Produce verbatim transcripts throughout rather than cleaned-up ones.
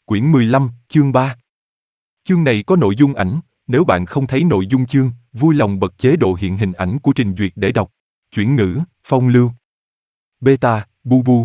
Quyển mười lăm, chương ba. Chương này có nội dung ảnh, nếu bạn không thấy nội dung chương, vui lòng bật chế độ hiện hình ảnh của trình duyệt để đọc. Chuyển ngữ, phong lưu. Beta, bu bu.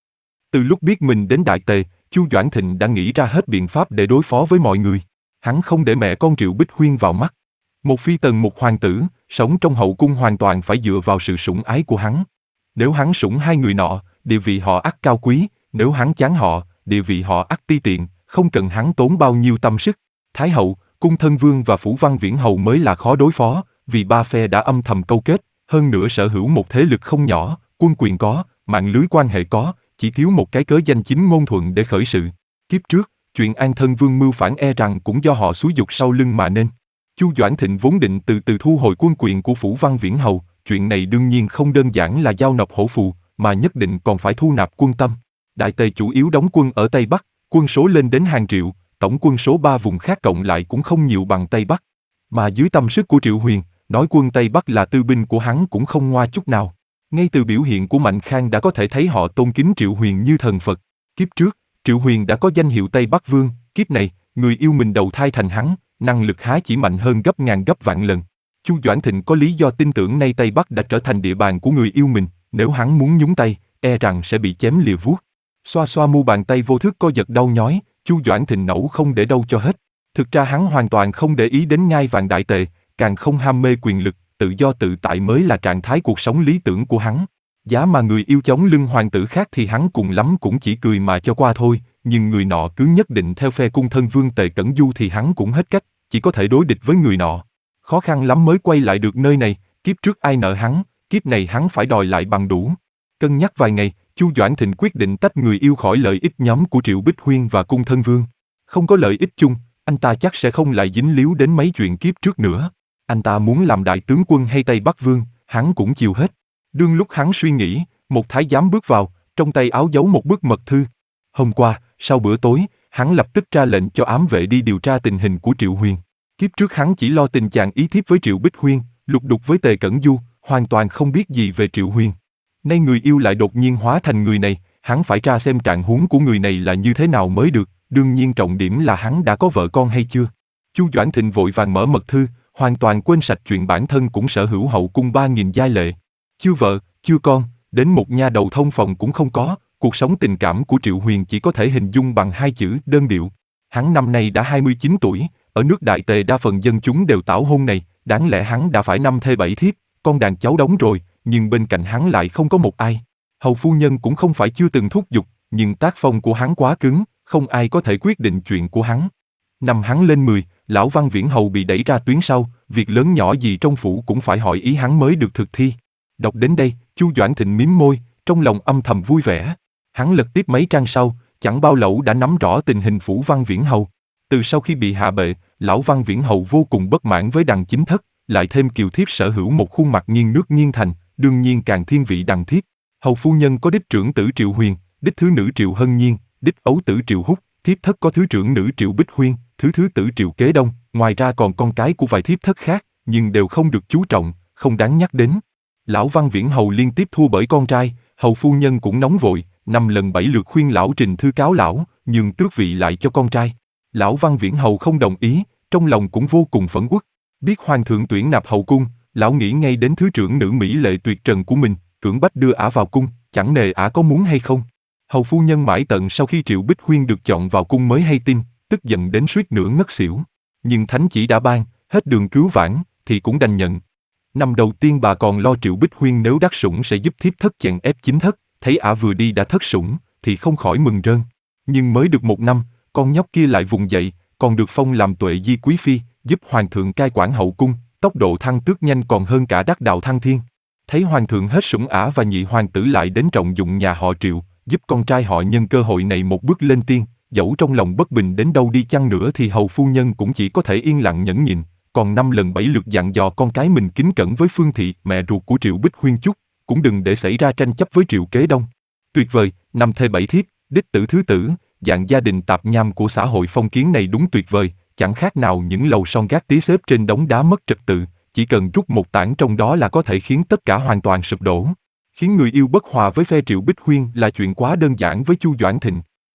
Từ lúc biết mình đến Đại Tề, Chu Doãn Thịnh đã nghĩ ra hết biện pháp để đối phó với mọi người. Hắn không để mẹ con Triệu Bích Huyên vào mắt. Một phi tần một hoàng tử, sống trong hậu cung hoàn toàn phải dựa vào sự sủng ái của hắn. Nếu hắn sủng hai người nọ, địa vị họ ắt cao quý, nếu hắn chán họ, địa vị họ ắt ti tiện, không cần hắn tốn bao nhiêu tâm sức. Thái hậu, cung thân vương và phủ văn viễn hầu mới là khó đối phó, vì ba phe đã âm thầm câu kết, hơn nữa sở hữu một thế lực không nhỏ, quân quyền có, mạng lưới quan hệ có, chỉ thiếu một cái cớ danh chính ngôn thuận để khởi sự. Kiếp trước, chuyện An Thân Vương mưu phản e rằng cũng do họ xúi giục sau lưng mà nên. Chu Doãn Thịnh vốn định từ từ thu hồi quân quyền của phủ văn viễn hầu, chuyện này đương nhiên không đơn giản là giao nộp hổ phù, mà nhất định còn phải thu nạp quân tâm. Đại Tề chủ yếu đóng quân ở Tây Bắc, quân số lên đến hàng triệu, tổng quân số ba vùng khác cộng lại cũng không nhiều bằng Tây Bắc. Mà dưới tâm sức của Triệu Huyền, nói quân Tây Bắc là tư binh của hắn cũng không ngoa chút nào. Ngay từ biểu hiện của Mạnh Khang đã có thể thấy họ tôn kính Triệu Huyền như thần Phật. Kiếp trước, Triệu Huyền đã có danh hiệu Tây Bắc Vương, kiếp này, người yêu mình đầu thai thành hắn, năng lực há chỉ mạnh hơn gấp ngàn gấp vạn lần. Chu Doãn Thịnh có lý do tin tưởng nay Tây Bắc đã trở thành địa bàn của người yêu mình, nếu hắn muốn nhúng tay, e rằng sẽ bị chém lìa vuốt. Xoa xoa mu bàn tay vô thức co giật đau nhói, Chu Doãn Thịnh nẫu không để đâu cho hết. Thực ra hắn hoàn toàn không để ý đến ngai vàng Đại Tề, càng không ham mê quyền lực, tự do tự tại mới là trạng thái cuộc sống lý tưởng của hắn. Giá mà người yêu chống lưng hoàng tử khác thì hắn cùng lắm cũng chỉ cười mà cho qua thôi, nhưng người nọ cứ nhất định theo phe cung thân Vương Tề Cẩn Du thì hắn cũng hết cách, chỉ có thể đối địch với người nọ. Khó khăn lắm mới quay lại được nơi này, kiếp trước ai nợ hắn, kiếp này hắn phải đòi lại bằng đủ. Cân nhắc vài ngày, Chu Doãn Thịnh quyết định tách người yêu khỏi lợi ích nhóm của Triệu Bích Huyên và cung thân Vương. Không có lợi ích chung, anh ta chắc sẽ không lại dính líu đến mấy chuyện kiếp trước nữa. Anh ta muốn làm đại tướng quân hay Tây Bắc Vương, hắn cũng chiều hết. Đương lúc hắn suy nghĩ, một thái giám bước vào, trong tay áo giấu một bức mật thư. Hôm qua, sau bữa tối, hắn lập tức ra lệnh cho ám vệ đi điều tra tình hình của Triệu Huyền. Kiếp trước hắn chỉ lo tình trạng ý thiếp với Triệu Bích Huyên, lục đục với Tề Cẩn Du, hoàn toàn không biết gì về Triệu Huyền. Nay người yêu lại đột nhiên hóa thành người này, hắn phải tra xem trạng huống của người này là như thế nào mới được, đương nhiên trọng điểm là hắn đã có vợ con hay chưa. Chu Doãn Thịnh vội vàng mở mật thư, hoàn toàn quên sạch chuyện bản thân cũng sở hữu hậu cung ba nghìn giai lệ. Chưa vợ, chưa con, đến một nha đầu thông phòng cũng không có, cuộc sống tình cảm của Triệu Huyền chỉ có thể hình dung bằng hai chữ đơn điệu. Hắn năm nay đã hai mươi chín tuổi, ở nước Đại Tề đa phần dân chúng đều tảo hôn này, đáng lẽ hắn đã phải năm thê bảy thiếp, con đàn cháu đống rồi, nhưng bên cạnh hắn lại không có một ai. Hầu phu nhân cũng không phải chưa từng thúc giục, nhưng tác phong của hắn quá cứng, không ai có thể quyết định chuyện của hắn. Năm hắn lên mười, lão Văn Viễn Hầu bị đẩy ra tuyến sau, việc lớn nhỏ gì trong phủ cũng phải hỏi ý hắn mới được thực thi. Đọc đến đây, Chu Doãn Thịnh mím môi, trong lòng âm thầm vui vẻ. Hắn lật tiếp mấy trang sau, chẳng bao lâu đã nắm rõ tình hình phủ Văn Viễn Hầu. Từ sau khi bị hạ bệ, lão Văn Viễn Hầu vô cùng bất mãn với đằng chính thất, lại thêm kiều thiếp sở hữu một khuôn mặt nghiêng nước nghiêng thành, đương nhiên càng thiên vị đằng thiếp. Hầu phu nhân có đích trưởng tử Triệu Huyền, đích thứ nữ Triệu Hân Nhiên, đích ấu tử Triệu Húc, thiếp thất có thứ trưởng nữ Triệu Bích Huyên, thứ thứ tử Triệu Kế Đông, ngoài ra còn con cái của vài thiếp thất khác, nhưng đều không được chú trọng, không đáng nhắc đến. Lão Văn Viễn Hầu liên tiếp thua bởi con trai, hầu phu nhân cũng nóng vội, năm lần bảy lượt khuyên lão trình thư cáo lão, nhưng tước vị lại cho con trai. Lão Văn Viễn Hầu không đồng ý, trong lòng cũng vô cùng phẫn uất. Biết hoàng thượng tuyển nạp hậu cung, lão nghĩ ngay đến thứ trưởng nữ mỹ lệ tuyệt trần của mình, cưỡng bách đưa ả vào cung, chẳng nề ả có muốn hay không. Hầu phu nhân mãi tận sau khi Triệu Bích Huyên được chọn vào cung mới hay tin, tức giận đến suýt nữa ngất xỉu. Nhưng thánh chỉ đã ban, hết đường cứu vãn, thì cũng đành nhận. Năm đầu tiên bà còn lo Triệu Bích Huyên nếu đắc sủng sẽ giúp thiếp thất chèn ép chính thất, thấy ả vừa đi đã thất sủng, thì không khỏi mừng rơn. Nhưng mới được một năm, con nhóc kia lại vùng dậy, còn được phong làm tuệ di quý phi, giúp hoàng thượng cai quản hậu cung, tốc độ thăng tước nhanh còn hơn cả đắc đạo thăng thiên. Thấy hoàng thượng hết sủng ả và nhị hoàng tử lại đến trọng dụng nhà họ Triệu, giúp con trai họ nhân cơ hội này một bước lên tiên, dẫu trong lòng bất bình đến đâu đi chăng nữa thì hầu phu nhân cũng chỉ có thể yên lặng nhẫn nhịn, còn năm lần bảy lượt dặn dò con cái mình kính cẩn với Phương Thị, mẹ ruột của Triệu Bích Huyên chút, cũng đừng để xảy ra tranh chấp với Triệu Kế Đông. Tuyệt vời, năm thê bảy thiếp, đích tử thứ tử, dạng gia đình tạp nham của xã hội phong kiến này đúng tuyệt vời, chẳng khác nào những lầu son gác tí xếp trên đống đá mất trật tự, chỉ cần rút một tảng trong đó là có thể khiến tất cả hoàn toàn sụp đổ. Khiến người yêu bất hòa với phe Triệu Bích Huyên là chuyện quá đơn giản với Chu Doãn Thịnh.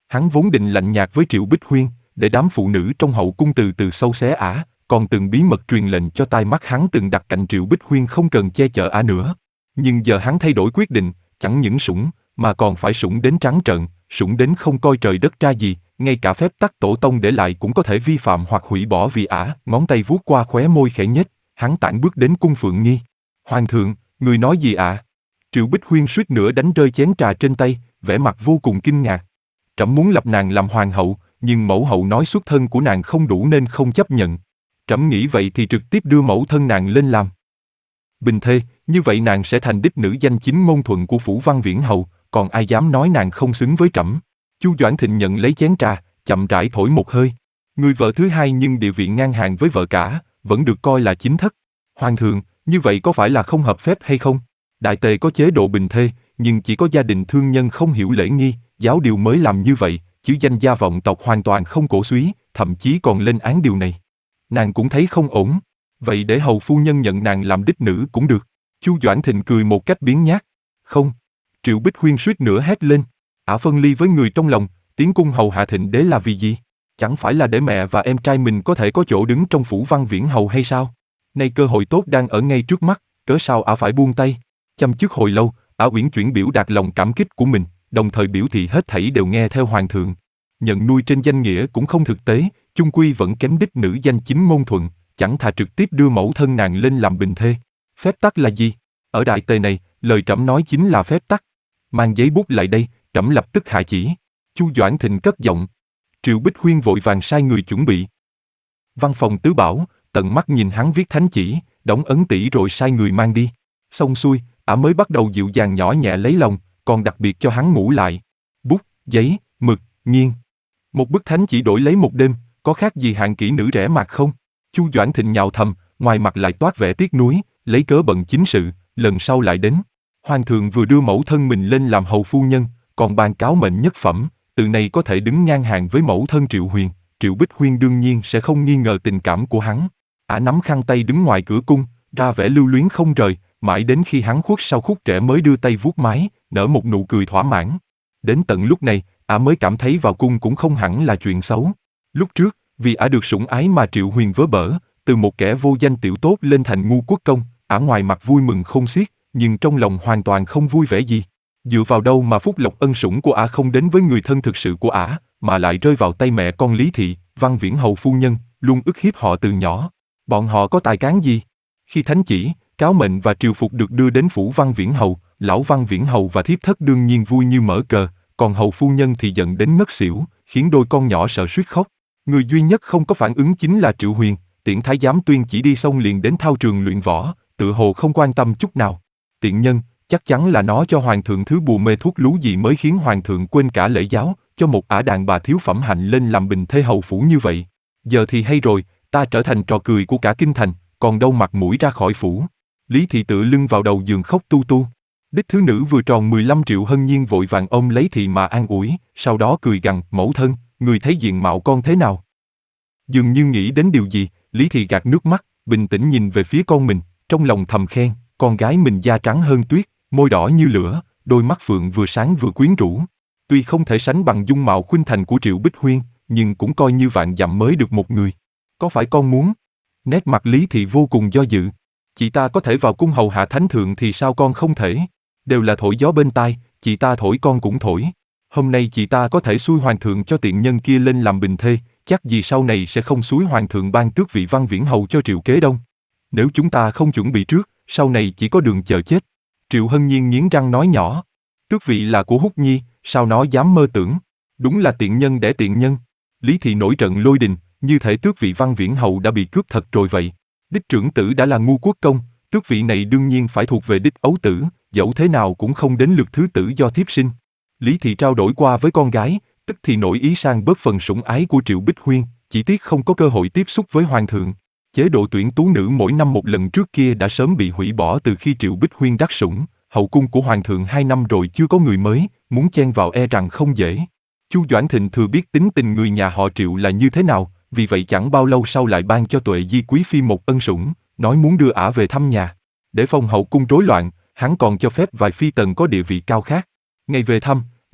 Hắn vốn định lạnh nhạt với Triệu Bích Huyên, để đám phụ nữ trong hậu cung từ từ sâu xé ả, còn từng bí mật truyền lệnh cho tai mắt hắn từng đặt cạnh Triệu Bích Huyên không cần che chở ả nữa. Nhưng giờ hắn thay đổi quyết định, chẳng những sủng, mà còn phải sủng đến trắng trợn, sủng đến không coi trời đất ra gì, ngay cả phép tắc tổ tông để lại cũng có thể vi phạm hoặc hủy bỏ vì ả. Ngón tay vuốt qua khóe môi khẽ nhếch, hắn tản bước đến cung Phượng Nghi. Hoàng thượng, người nói gì ạ? À? Triệu Bích Huyên suýt nữa đánh rơi chén trà trên tay, vẻ mặt vô cùng kinh ngạc. Trẫm muốn lập nàng làm hoàng hậu, nhưng mẫu hậu nói xuất thân của nàng không đủ nên không chấp nhận. Trẫm nghĩ vậy thì trực tiếp đưa mẫu thân nàng lên làm bình thê, như vậy nàng sẽ thành đích nữ danh chính ngôn thuận của Phủ Văn Viễn Hầu, còn ai dám nói nàng không xứng với trẫm. Chu Doãn Thịnh nhận lấy chén trà, chậm rãi thổi một hơi. Người vợ thứ hai nhưng địa vị ngang hàng với vợ cả, vẫn được coi là chính thất. Hoàng thượng, như vậy có phải là không hợp phép hay không? Đại tề có chế độ bình thê, nhưng chỉ có gia đình thương nhân không hiểu lễ nghi, giáo điều mới làm như vậy, chứ danh gia vọng tộc hoàn toàn không cổ súy, thậm chí còn lên án điều này. Nàng cũng thấy không ổn, vậy để hầu phu nhân nhận nàng làm đích nữ cũng được. Chu Doãn Thịnh cười một cách biếng nhác. Không. Triệu Bích Huyên suýt nữa hét lên. Ả phân ly với người trong lòng, tiến cung hầu hạ Thịnh đế là vì gì? Chẳng phải là để mẹ và em trai mình có thể có chỗ đứng trong Phủ Văn Viễn Hầu hay sao? Nay cơ hội tốt đang ở ngay trước mắt, cớ sao Ả phải buông tay? Chăm chức hồi lâu, Ả uyển chuyển biểu đạt lòng cảm kích của mình, đồng thời biểu thị hết thảy đều nghe theo hoàng thượng. Nhận nuôi trên danh nghĩa cũng không thực tế, chung quy vẫn kém đích nữ danh chính ngôn thuận, chẳng thà trực tiếp đưa mẫu thân nàng lên làm bình thê. Phép tắc là gì? Ở đại tề này, lời trẫm nói chính là phép tắc. Mang giấy bút lại đây, trẫm lập tức hạ chỉ. Chu Doãn Thịnh cất giọng. Triệu Bích Huyên vội vàng sai người chuẩn bị. Văn phòng tứ bảo, tận mắt nhìn hắn viết thánh chỉ, đóng ấn tỷ rồi sai người mang đi. Xong xuôi, ả mới bắt đầu dịu dàng nhỏ nhẹ lấy lòng, còn đặc biệt cho hắn ngủ lại. Bút, giấy, mực, nghiêng. Một bức thánh chỉ đổi lấy một đêm, có khác gì hạng kỹ nữ rẻ mạt không? Chu Doãn Thịnh nhào thầm, ngoài mặt lại toát vẻ tiếc nuối, lấy cớ bận chính sự, lần sau lại đến. Hoàng thượng vừa đưa mẫu thân mình lên làm hầu phu nhân, còn ban cáo mệnh nhất phẩm, từ này có thể đứng ngang hàng với mẫu thân Triệu Huyền. Triệu Bích Huyên đương nhiên sẽ không nghi ngờ tình cảm của hắn. Ả nắm khăn tay đứng ngoài cửa cung, ra vẻ lưu luyến không rời, mãi đến khi hắn khuất sau khúc trẻ mới đưa tay vuốt mái, nở một nụ cười thỏa mãn. Đến tận lúc này, Ả mới cảm thấy vào cung cũng không hẳn là chuyện xấu. Lúc trước, vì Ả được sủng ái mà Triệu Huyền vớ bở, từ một kẻ vô danh tiểu tốt lên thành ngu quốc công, Ả ngoài mặt vui mừng không xiết, nhưng trong lòng hoàn toàn không vui vẻ gì. Dựa vào đâu mà phúc lộc ân sủng của Ả không đến với người thân thực sự của Ả, mà lại rơi vào tay mẹ con Lý Thị, Văn Viễn Hầu phu nhân, luôn ức hiếp họ từ nhỏ. Bọn họ có tài cán gì? Khi thánh chỉ, cáo mệnh và triều phục được đưa đến phủ Văn Viễn Hầu, lão Văn Viễn Hầu và thiếp thất đương nhiên vui như mở cờ, còn hầu phu nhân thì giận đến ngất xỉu, khiến đôi con nhỏ sợ suýt khóc. Người duy nhất không có phản ứng chính là Triệu Huyền, tiễn thái giám tuyên chỉ đi xong liền đến thao trường luyện võ, tựa hồ không quan tâm chút nào. Tiện nhân, chắc chắn là nó cho hoàng thượng thứ bùa mê thuốc lú gì mới khiến hoàng thượng quên cả lễ giáo, cho một ả đàn bà thiếu phẩm hạnh lên làm bình thê hầu phủ như vậy. Giờ thì hay rồi, ta trở thành trò cười của cả kinh thành, còn đâu mặt mũi ra khỏi phủ. Lý Thị tựa lưng vào đầu giường khóc tu tu. Đích thứ nữ vừa tròn mười lăm Triệu Hân Nhiên vội vàng ôm lấy Thị mà an ủi, sau đó cười gằn, mẫu thân, người thấy diện mạo con thế nào? Dường như nghĩ đến điều gì, Lý Thị gạt nước mắt, bình tĩnh nhìn về phía con mình, trong lòng thầm khen, con gái mình da trắng hơn tuyết, môi đỏ như lửa, đôi mắt phượng vừa sáng vừa quyến rũ. Tuy không thể sánh bằng dung mạo khuynh thành của Triệu Bích Huyên, nhưng cũng coi như vạn dặm mới được một người. Có phải con muốn? Nét mặt Lý Thị vô cùng do dự. Chị ta có thể vào cung hầu hạ thánh thượng thì sao con không thể? Đều là thổi gió bên tai, chị ta thổi con cũng thổi. Hôm nay chị ta có thể xui hoàng thượng cho tiện nhân kia lên làm bình thê, chắc gì sau này sẽ không xúi hoàng thượng ban tước vị Văn Viễn Hầu cho Triệu Kế Đông. Nếu chúng ta không chuẩn bị trước, sau này chỉ có đường chờ chết. Triệu Hân Nhiên nghiến răng nói nhỏ. Tước vị là của Húc Nhi, sao nó dám mơ tưởng? Đúng là tiện nhân đẻ tiện nhân. Lý Thị nổi trận lôi đình, như thể tước vị Văn Viễn Hầu đã bị cướp thật rồi vậy. Đích trưởng tử đã là ngu quốc công, tước vị này đương nhiên phải thuộc về đích ấu tử, dẫu thế nào cũng không đến lượt thứ tử do thiếp sinh. Lý Thị trao đổi qua với con gái, tức thì nổi ý sang bớt phần sủng ái của Triệu Bích Huyên, chỉ tiếc không có cơ hội tiếp xúc với hoàng thượng. Chế độ tuyển tú nữ mỗi năm một lần trước kia đã sớm bị hủy bỏ từ khi Triệu Bích Huyên đắc sủng, hậu cung của hoàng thượng hai năm rồi chưa có người mới, muốn chen vào e rằng không dễ. Chu Doãn Thịnh thừa biết tính tình người nhà họ Triệu là như thế nào, vì vậy chẳng bao lâu sau lại ban cho Tuệ Di quý phi một ân sủng, nói muốn đưa ả về thăm nhà. Để phòng hậu cung rối loạn, hắn còn cho phép vài phi tần có địa vị cao khác. Ngày về thăm,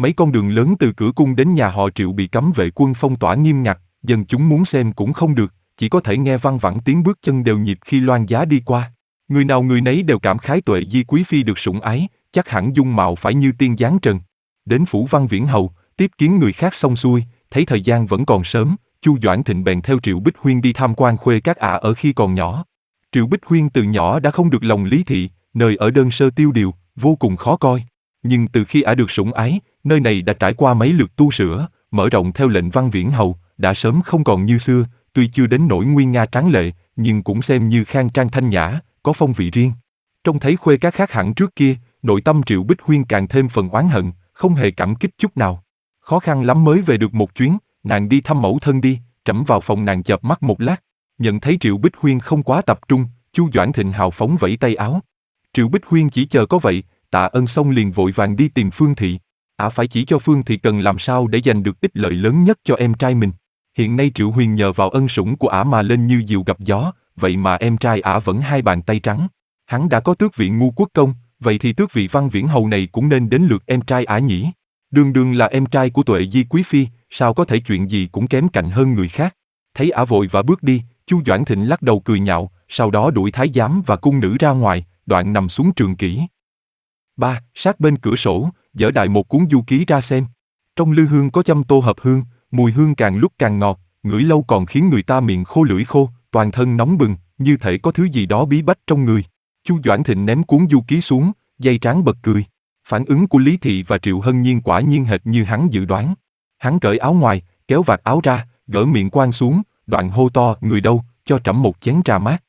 Mấy con đường lớn từ cửa cung đến nhà họ Triệu bị cấm vệ quân phong tỏa nghiêm ngặt, dân chúng muốn xem cũng không được, chỉ có thể nghe văng vẳng tiếng bước chân đều nhịp khi loan giá đi qua. Người nào người nấy đều cảm khái Tuệ Di quý phi được sủng ái, chắc hẳn dung mạo phải như tiên giáng trần. Đến phủ Văn Viễn Hầu, tiếp kiến người khác xong xuôi, thấy thời gian vẫn còn sớm, Chu Doãn Thịnh bèn theo Triệu Bích Huyên đi tham quan Khuê Các ả ở khi còn nhỏ. Triệu Bích Huyên từ nhỏ đã không được lòng Lý Thị, nơi ở đơn sơ tiêu điều, vô cùng khó coi. Nhưng từ khi ả được sủng ái, nơi này đã trải qua mấy lượt tu sửa, mở rộng theo lệnh Văn Viễn Hầu, đã sớm không còn như xưa, tuy chưa đến nỗi nguy nga tráng lệ, nhưng cũng xem như khang trang thanh nhã, có phong vị riêng. Trông thấy Khuê Các khác hẳn trước kia, nội tâm Triệu Bích Huyên càng thêm phần oán hận, không hề cảm kích chút nào. Khó khăn lắm mới về được một chuyến, nàng đi thăm mẫu thân đi, trẫm vào phòng nàng chợp mắt một lát, nhận thấy Triệu Bích Huyên không quá tập trung, Chu Doãn Thịnh hào phóng vẫy tay áo. Triệu Bích Huyên chỉ chờ có vậy, tạ ơn xong liền vội vàng đi tìm Phương Thị. Ả phải chỉ cho Phương Thị cần làm sao để giành được ích lợi lớn nhất cho em trai mình. Hiện nay Triệu Huyền nhờ vào ân sủng của ả mà lên như diều gặp gió, vậy mà em trai ả vẫn hai bàn tay trắng. Hắn đã có tước vị ngu quốc công, vậy thì tước vị Văn Viễn Hầu này cũng nên đến lượt em trai ả nhỉ. Đường đường là em trai của Tuệ Di quý phi, sao có thể chuyện gì cũng kém cạnh hơn người khác. Thấy ả vội và bước đi, Chu Doãn Thịnh lắc đầu cười nhạo, sau đó đuổi thái giám và cung nữ ra ngoài, đoạn nằm xuống trường kỷ. Ba, sát bên cửa sổ, dở đại một cuốn du ký ra xem. Trong lư hương có châm tô hợp hương, mùi hương càng lúc càng ngọt, ngửi lâu còn khiến người ta miệng khô lưỡi khô, toàn thân nóng bừng, như thể có thứ gì đó bí bách trong người. Chu Doãn Thịnh ném cuốn du ký xuống, dây trán bật cười. Phản ứng của Lý Thị và Triệu Hân Nhiên quả nhiên hệt như hắn dự đoán. Hắn cởi áo ngoài, kéo vạt áo ra, gỡ miệng quan xuống, đoạn hô to, người đâu, cho trẫm một chén trà mát.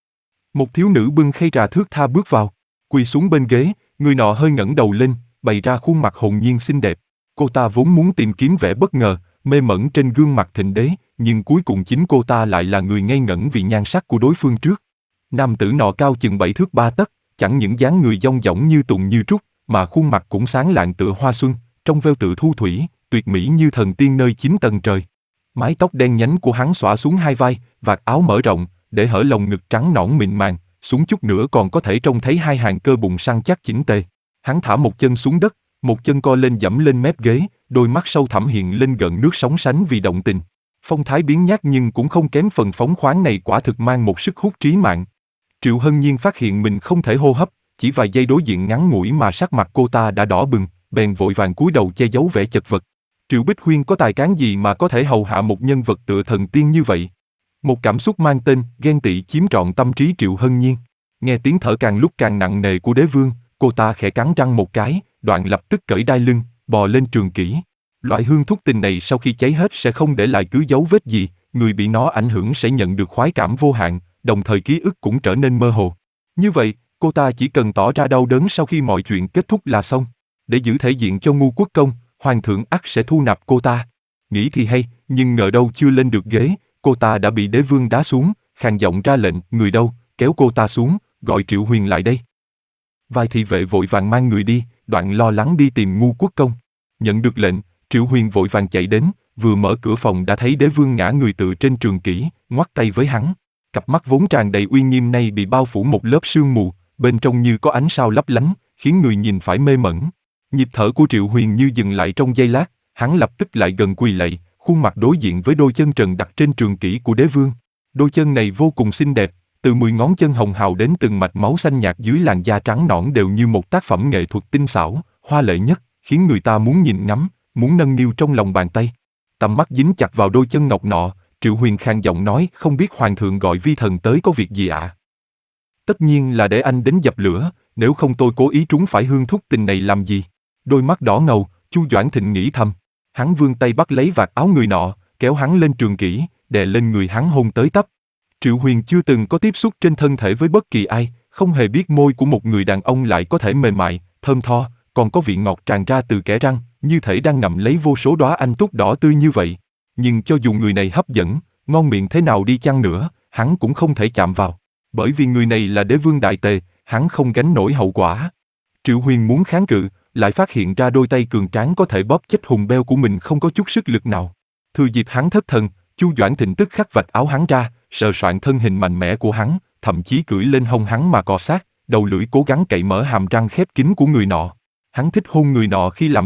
Một thiếu nữ bưng khay trà thướt tha bước vào, quỳ xuống bên ghế, người nọ hơi ngẩng đầu lên, bày ra khuôn mặt hồn nhiên xinh đẹp. Cô ta vốn muốn tìm kiếm vẻ bất ngờ, mê mẩn trên gương mặt thịnh đế, nhưng cuối cùng chính cô ta lại là người ngây ngẩn vì nhan sắc của đối phương trước. Nam tử nọ cao chừng bảy thước ba tấc, chẳng những dáng người dong dỏng như tùng như trúc, mà khuôn mặt cũng sáng lạng tựa hoa xuân, trong veo tự thu thủy, tuyệt mỹ như thần tiên nơi chín tầng trời. Mái tóc đen nhánh của hắn xõa xuống hai vai, vạt áo mở rộng, để hở lồng ngực trắng nõn mịn màng, xuống chút nữa còn có thể trông thấy hai hàng cơ bụng săn chắc chỉnh tề. Hắn thả một chân xuống đất, một chân co lên dẫm lên mép ghế, đôi mắt sâu thẳm hiện lên gợn nước sóng sánh vì động tình. Phong thái biến nhát nhưng cũng không kém phần phóng khoáng này, quả thực mang một sức hút trí mạng. Triệu Hân Nhiên phát hiện mình không thể hô hấp, chỉ vài giây đối diện ngắn ngủi mà sắc mặt cô ta đã đỏ bừng, bèn vội vàng cúi đầu che giấu vẻ chật vật. Triệu Bích Huyên có tài cán gì mà có thể hầu hạ một nhân vật tựa thần tiên như vậy? Một cảm xúc mang tên ghen tị chiếm trọn tâm trí Triệu Hân Nhiên. Nghe tiếng thở càng lúc càng nặng nề của đế vương, cô ta khẽ cắn răng một cái, đoạn lập tức cởi đai lưng, bò lên trường kỷ. Loại hương thuốc tình này sau khi cháy hết sẽ không để lại cứ dấu vết gì, người bị nó ảnh hưởng sẽ nhận được khoái cảm vô hạn, đồng thời ký ức cũng trở nên mơ hồ. Như vậy, cô ta chỉ cần tỏ ra đau đớn sau khi mọi chuyện kết thúc là xong. Để giữ thể diện cho ngu quốc công, hoàng thượng ắt sẽ thu nạp cô ta. Nghĩ thì hay, nhưng ngờ đâu chưa lên được ghế, cô ta đã bị đế vương đá xuống, khàn giọng ra lệnh, người đâu, kéo cô ta xuống, gọi Triệu Huyền lại đây. Vài thị vệ vội vàng mang người đi, đoạn lo lắng đi tìm ngu quốc công. Nhận được lệnh, Triệu Huyền vội vàng chạy đến, vừa mở cửa phòng đã thấy đế vương ngã người tựa trên trường kỷ, ngoắt tay với hắn. Cặp mắt vốn tràn đầy uy nghiêm nay bị bao phủ một lớp sương mù, bên trong như có ánh sao lấp lánh, khiến người nhìn phải mê mẩn. Nhịp thở của Triệu Huyền như dừng lại trong giây lát, hắn lập tức lại gần quỳ lạy, khuôn mặt đối diện với đôi chân trần đặt trên trường kỷ của đế vương. Đôi chân này vô cùng xinh đẹp, từ mười ngón chân hồng hào đến từng mạch máu xanh nhạt dưới làn da trắng nõn đều như một tác phẩm nghệ thuật tinh xảo, hoa lệ nhất, khiến người ta muốn nhìn ngắm, muốn nâng niu trong lòng bàn tay. Tầm mắt dính chặt vào đôi chân ngọc nọ, Triệu Huyền khàn giọng nói, không biết hoàng thượng gọi vi thần tới có việc gì ạ? À? Tất nhiên là để anh đến dập lửa, nếu không tôi cố ý trúng phải hương thuốc tình này làm gì? Đôi mắt đỏ ngầu, Chu Doãn Thịnh nghĩ thầm. Hắn vươn tay bắt lấy vạt áo người nọ, kéo hắn lên trường kỷ, đè lên người hắn hôn tới tấp. Triệu Huyền chưa từng có tiếp xúc trên thân thể với bất kỳ ai, không hề biết môi của một người đàn ông lại có thể mềm mại, thơm tho, còn có vị ngọt tràn ra từ kẽ răng, như thể đang ngậm lấy vô số đóa anh túc đỏ tươi như vậy. Nhưng cho dù người này hấp dẫn, ngon miệng thế nào đi chăng nữa, hắn cũng không thể chạm vào. Bởi vì người này là đế vương đại tề, hắn không gánh nổi hậu quả. Triệu Huyền muốn kháng cự, lại phát hiện ra đôi tay cường tráng có thể bóp chết hùng beo của mình không có chút sức lực nào. Thừa dịp hắn thất thần, Chu Doãn Thịnh tức khắc vạch áo hắn ra, sờ soạn thân hình mạnh mẽ của hắn, thậm chí cưỡi lên hông hắn mà cọ sát, đầu lưỡi cố gắng cậy mở hàm răng khép kín của người nọ. Hắn thích hôn người nọ khi làm tình,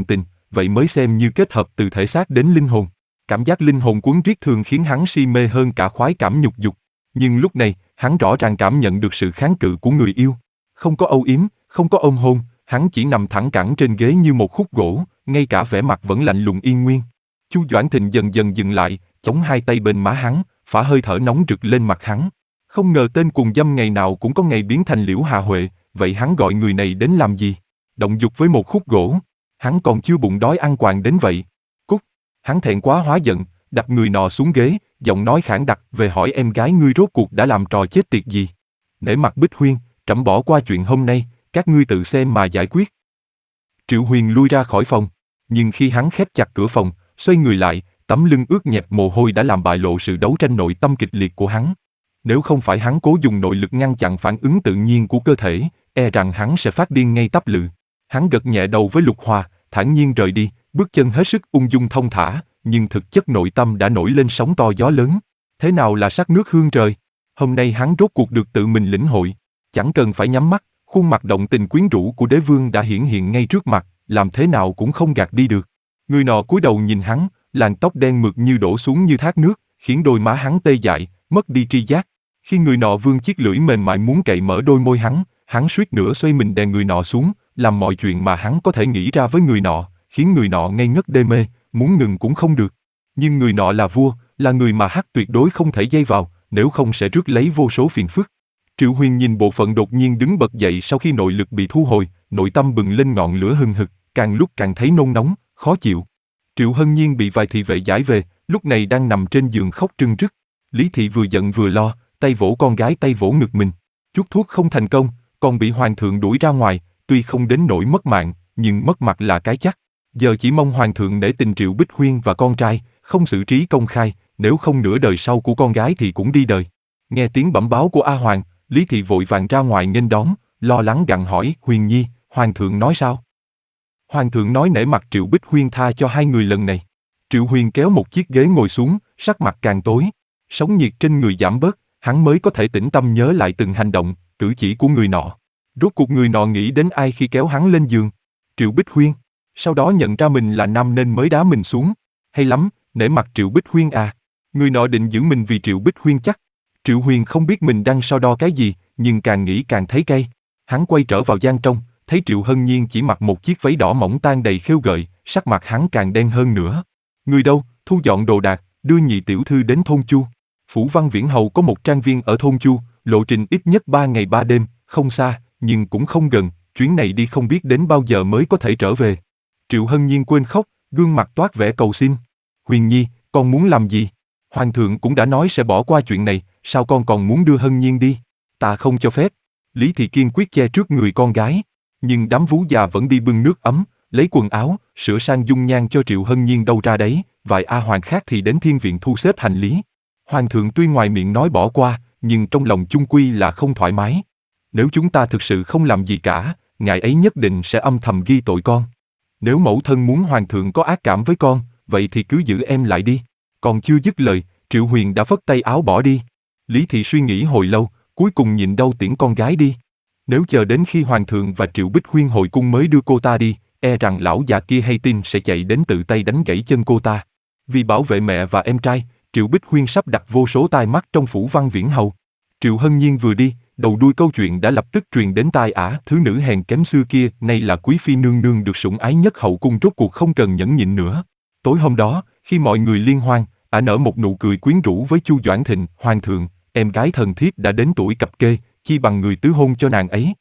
vậy mới xem như kết hợp từ thể xác đến linh hồn. Cảm giác linh hồn cuốn riết thường khiến hắn si mê hơn cả khoái cảm nhục dục. Nhưng lúc này, hắn rõ ràng cảm nhận được sự kháng cự của người yêu. Không có âu yếm, không có ôm hôn, hắn chỉ nằm thẳng cẳng trên ghế như một khúc gỗ, ngay cả vẻ mặt vẫn lạnh lùng yên nguyên. Chu Doãn Thịnh dần dần dừng lại, chống hai tay bên má hắn, phả hơi thở nóng rực lên mặt hắn. Không ngờ tên cuồng dâm ngày nào cũng có ngày biến thành Liễu Hà Huệ, vậy hắn gọi người này đến làm gì? Động dục với một khúc gỗ, hắn còn chưa bụng đói ăn quàng đến vậy. Cút, hắn thẹn quá hóa giận, đập người nọ xuống ghế, giọng nói khản đặc về hỏi em gái ngươi rốt cuộc đã làm trò chết tiệt gì. Nể mặt Bích Huyên, trẫm bỏ qua chuyện hôm nay, các ngươi tự xem mà giải quyết. Triệu Huyền lui ra khỏi phòng, nhưng khi hắn khép chặt cửa phòng, xoay người lại, tấm lưng ướt nhẹp mồ hôi đã làm bại lộ sự đấu tranh nội tâm kịch liệt của hắn. Nếu không phải hắn cố dùng nội lực ngăn chặn phản ứng tự nhiên của cơ thể, e rằng hắn sẽ phát điên ngay tắp lự. Hắn gật nhẹ đầu với Lục Hòa, thản nhiên rời đi, bước chân hết sức ung dung thông thả, nhưng thực chất nội tâm đã nổi lên sóng to gió lớn. Thế nào là sắc nước hương trời? Hôm nay hắn rốt cuộc được tự mình lĩnh hội. Chẳng cần phải nhắm mắt, khuôn mặt động tình quyến rũ của đế vương đã hiển hiện ngay trước mặt, làm thế nào cũng không gạt đi được. Người nọ cúi đầu nhìn hắn, làn tóc đen mượt như đổ xuống như thác nước, khiến đôi má hắn tê dại, mất đi tri giác. Khi người nọ vươn chiếc lưỡi mềm mại muốn cậy mở đôi môi hắn, hắn suýt nữa xoay mình đè người nọ xuống, làm mọi chuyện mà hắn có thể nghĩ ra với người nọ, khiến người nọ ngây ngất đê mê, muốn ngừng cũng không được. Nhưng người nọ là vua, là người mà Hắc tuyệt đối không thể dây vào, nếu không sẽ rước lấy vô số phiền phức. Triệu Huyền nhìn bộ phận đột nhiên đứng bật dậy sau khi nội lực bị thu hồi, nội tâm bừng lên ngọn lửa hừng hực, càng lúc càng thấy nôn nóng, khó chịu. Triệu Hân Nhiên bị vài thị vệ giải về, lúc này đang nằm trên giường khóc trưng rức. Lý Thị vừa giận vừa lo, tay vỗ con gái tay vỗ ngực mình. Chút thuốc không thành công, còn bị hoàng thượng đuổi ra ngoài, tuy không đến nỗi mất mạng, nhưng mất mặt là cái chắc. Giờ chỉ mong hoàng thượng nể tình Triệu Bích Huyên và con trai, không xử trí công khai, nếu không nửa đời sau của con gái thì cũng đi đời. Nghe tiếng bẩm báo của A Hoàng, Lý Thị vội vàng ra ngoài nghênh đón, lo lắng gặng hỏi, Huyền Nhi, hoàng thượng nói sao? Hoàng thượng nói nể mặt Triệu Bích Huyên tha cho hai người lần này. Triệu Huyền kéo một chiếc ghế ngồi xuống, sắc mặt càng tối. Sóng nhiệt trên người giảm bớt, hắn mới có thể tĩnh tâm nhớ lại từng hành động, cử chỉ của người nọ. Rốt cuộc người nọ nghĩ đến ai khi kéo hắn lên giường? Triệu Bích Huyên. Sau đó nhận ra mình là nam nên mới đá mình xuống. Hay lắm, nể mặt Triệu Bích Huyên à. Người nọ định giữ mình vì Triệu Bích Huyên chắc. Triệu Huyền không biết mình đang so đo cái gì, nhưng càng nghĩ càng thấy cay. Hắn quay trở vào gian trong, thấy Triệu Hân Nhiên chỉ mặc một chiếc váy đỏ mỏng tan đầy khêu gợi, sắc mặt hắn càng đen hơn nữa. Người đâu, thu dọn đồ đạc, đưa nhị tiểu thư đến thôn Chu. Phủ Văn Viễn Hầu có một trang viên ở thôn Chu, lộ trình ít nhất ba ngày ba đêm, không xa, nhưng cũng không gần, chuyến này đi không biết đến bao giờ mới có thể trở về. Triệu Hân Nhiên quên khóc, gương mặt toát vẻ cầu xin. Huyền Nhi, con muốn làm gì? Hoàng thượng cũng đã nói sẽ bỏ qua chuyện này, sao con còn muốn đưa Hân Nhiên đi? Ta không cho phép. Lý Thị kiên quyết che trước người con gái. Nhưng đám vú già vẫn đi bưng nước ấm, lấy quần áo, sửa sang dung nhan cho Triệu Hân Nhiên đâu ra đấy, vài A Hoàng khác thì đến thiên viện thu xếp hành lý. Hoàng thượng tuy ngoài miệng nói bỏ qua, nhưng trong lòng chung quy là không thoải mái. Nếu chúng ta thực sự không làm gì cả, ngài ấy nhất định sẽ âm thầm ghi tội con. Nếu mẫu thân muốn hoàng thượng có ác cảm với con, vậy thì cứ giữ em lại đi. Còn chưa dứt lời, Triệu Huyền đã phất tay áo bỏ đi. Lý Thị suy nghĩ hồi lâu, cuối cùng nhịn đau tiễn con gái đi. Nếu chờ đến khi hoàng thượng và Triệu Bích Huyên hồi cung mới đưa cô ta đi, e rằng lão già kia hay tin sẽ chạy đến tự tay đánh gãy chân cô ta. Vì bảo vệ mẹ và em trai, Triệu Bích Huyên sắp đặt vô số tai mắt trong phủ Văn Viễn Hầu. Triệu Hân Nhiên vừa đi, đầu đuôi câu chuyện đã lập tức truyền đến tai ả, thứ nữ hèn kém xưa kia, nay là quý phi nương nương được sủng ái nhất hậu cung, rốt cuộc không cần nhẫn nhịn nữa. Tối hôm đó, khi mọi người liên hoan, ả nở một nụ cười quyến rũ với Chu Doãn Thịnh, hoàng thượng, em gái thần thiếp đã đến tuổi cập kê, chi bằng người tứ hôn cho nàng ấy.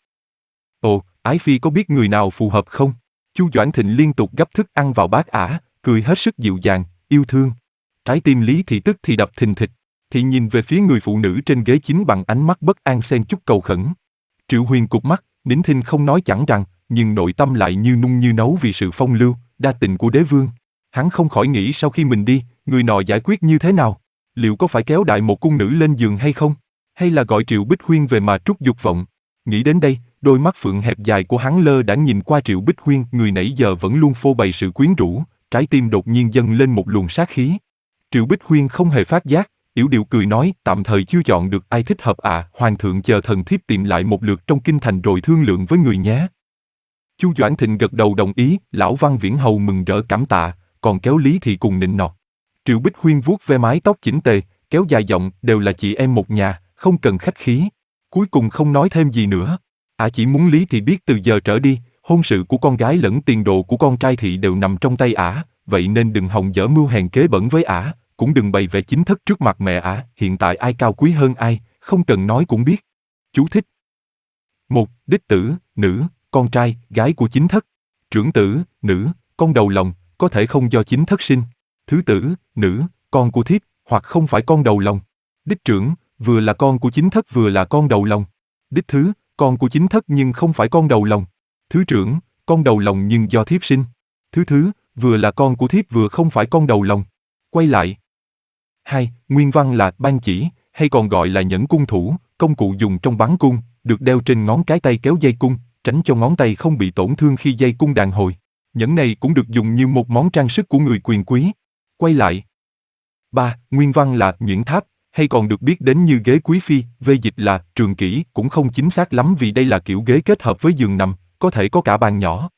Ồ, ái phi có biết người nào phù hợp không? Chu Doãn Thịnh liên tục gấp thức ăn vào bát ả, cười hết sức dịu dàng, yêu thương. Trái tim Lý Thị tức thì đập thình thịch, thì nhìn về phía người phụ nữ trên ghế chính bằng ánh mắt bất an xen chút cầu khẩn. Triệu Huyền cụp mắt, nín thinh không nói chẳng rằng, nhưng nội tâm lại như nung như nấu vì sự phong lưu, đa tình của đế vương. Hắn không khỏi nghĩ sau khi mình đi, người nọ giải quyết như thế nào? Liệu có phải kéo đại một cung nữ lên giường hay không? Hay là gọi Triệu Bích Huyên về mà trút dục vọng? Nghĩ đến đây, đôi mắt phượng hẹp dài của hắn lơ đãng nhìn qua Triệu Bích Huyên, người nãy giờ vẫn luôn phô bày sự quyến rũ, trái tim đột nhiên dâng lên một luồng sát khí. Triệu Bích Huyên không hề phát giác, yểu điệu cười nói, tạm thời chưa chọn được ai thích hợp ạ, à, hoàng thượng chờ thần thiếp tìm lại một lượt trong kinh thành rồi thương lượng với người nhé. Chu Doãn Thịnh gật đầu đồng ý, lão Văn Viễn hầu mừng rỡ cảm tạ, còn kéo Lý thì cùng nịnh nọt. Triệu Bích Huyên vuốt ve mái tóc chỉnh tề, kéo dài giọng, đều là chị em một nhà, không cần khách khí. Cuối cùng không nói thêm gì nữa. Ả chỉ muốn Lý thì biết từ giờ trở đi, hôn sự của con gái lẫn tiền đồ của con trai thị đều nằm trong tay Ả, vậy nên đừng hòng dở mưu hèn kế bẩn với Ả, cũng đừng bày vẽ chính thất trước mặt mẹ Ả, hiện tại ai cao quý hơn ai, không cần nói cũng biết. Chú thích. Một, đích tử, nữ, con trai, gái của chính thất. Trưởng tử, nữ, con đầu lòng, có thể không do chính thất sinh. Thứ tử, nữ, con của thiếp, hoặc không phải con đầu lòng. Đích trưởng, vừa là con của chính thất vừa là con đầu lòng. Đích thứ, con của chính thất nhưng không phải con đầu lòng. Thứ trưởng, con đầu lòng nhưng do thiếp sinh. Thứ thứ, vừa là con của thiếp vừa không phải con đầu lòng. Quay lại. Hai, nguyên văn là ban chỉ, hay còn gọi là nhẫn cung thủ, công cụ dùng trong bắn cung, được đeo trên ngón cái tay kéo dây cung, tránh cho ngón tay không bị tổn thương khi dây cung đàn hồi. Nhẫn này cũng được dùng như một món trang sức của người quyền quý. Quay lại. Ba, nguyên văn là nhuyễn tháp, hay còn được biết đến như ghế quý phi, về dịch là trường kỷ, cũng không chính xác lắm vì đây là kiểu ghế kết hợp với giường nằm, có thể có cả bàn nhỏ.